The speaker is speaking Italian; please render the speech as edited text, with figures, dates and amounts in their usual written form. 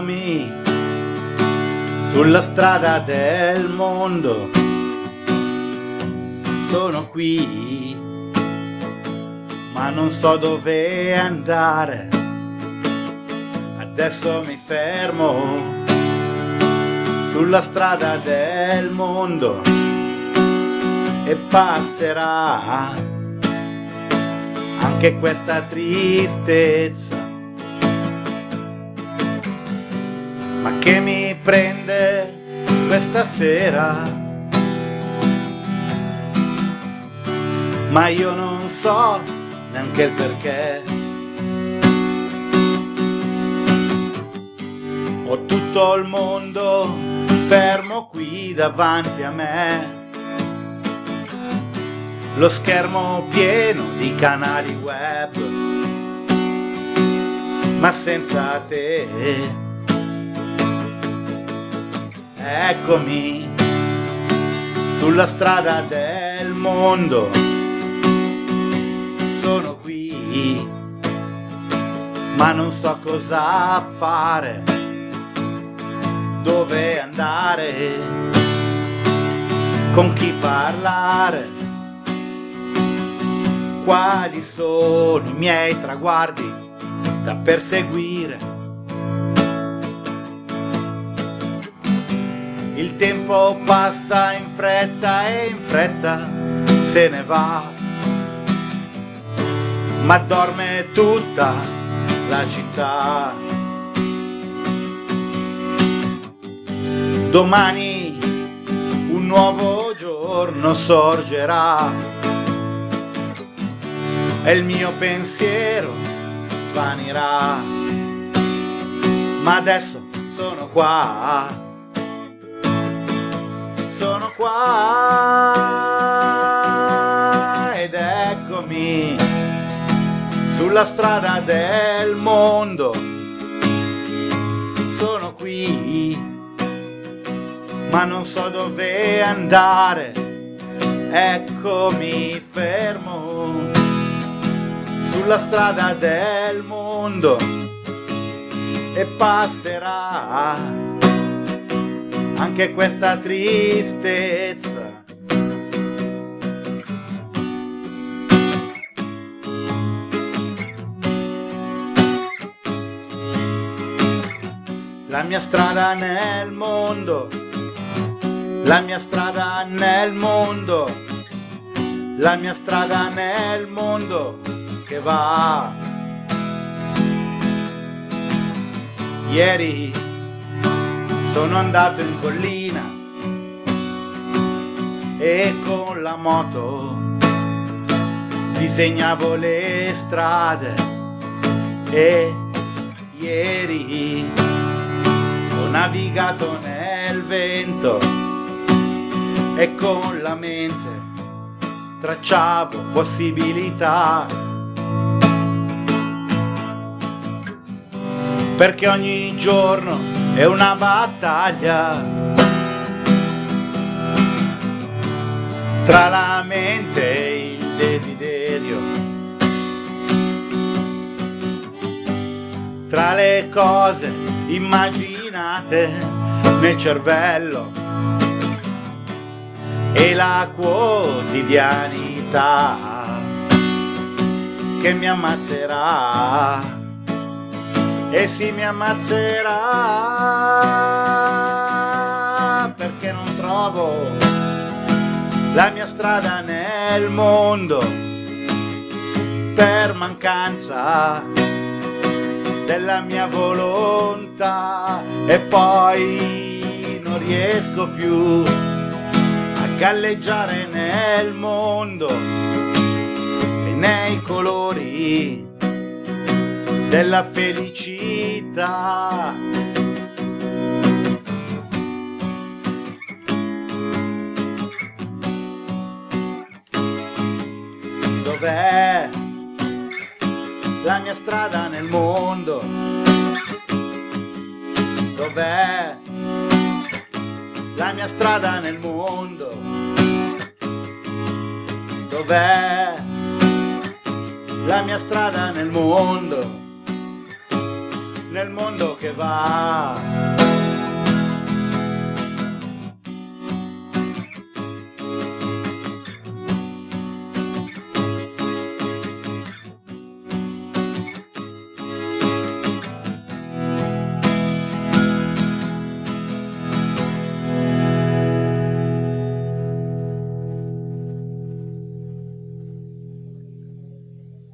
Eccomi sulla strada del mondo, sono qui, ma non so dove andare. Adesso mi fermo sulla strada del mondo e passerà anche questa tristezza. Ma che mi prende questa sera? Ma io non so neanche il perché. Ho tutto il mondo fermo qui davanti a me, lo schermo pieno di canali web, ma senza te. Eccomi sulla strada del mondo, sono qui, ma non so cosa fare, dove andare, con chi parlare, quali sono i miei traguardi da perseguire. Il tempo passa in fretta e in fretta se ne va, ma dorme tutta la città. Domani un nuovo giorno sorgerà e il mio pensiero svanirà, ma adesso sono qua. Sono qua ed eccomi sulla strada del mondo. Sono qui, ma non so dove andare. Eccomi fermo sulla strada del mondo e passerà anche questa tristezza. La mia strada nel mondo, la mia strada nel mondo, la mia strada nel mondo che va. Ieri sono andato in collina e con la moto disegnavo le strade e ieri ho navigato nel vento e con la mente tracciavo possibilità, perché ogni giorno è una battaglia tra la mente e il desiderio, tra le cose immaginate nel cervello e la quotidianità che mi ammazzerà. E sì, mi ammazzerà perché non trovo la mia strada nel mondo per mancanza della mia volontà, e poi non riesco più a galleggiare nel mondo e nei colori della felicità. Dov'è la mia strada nel mondo? Dov'è la mia strada nel mondo? Dov'è la mia strada nel mondo? nel mondo che va.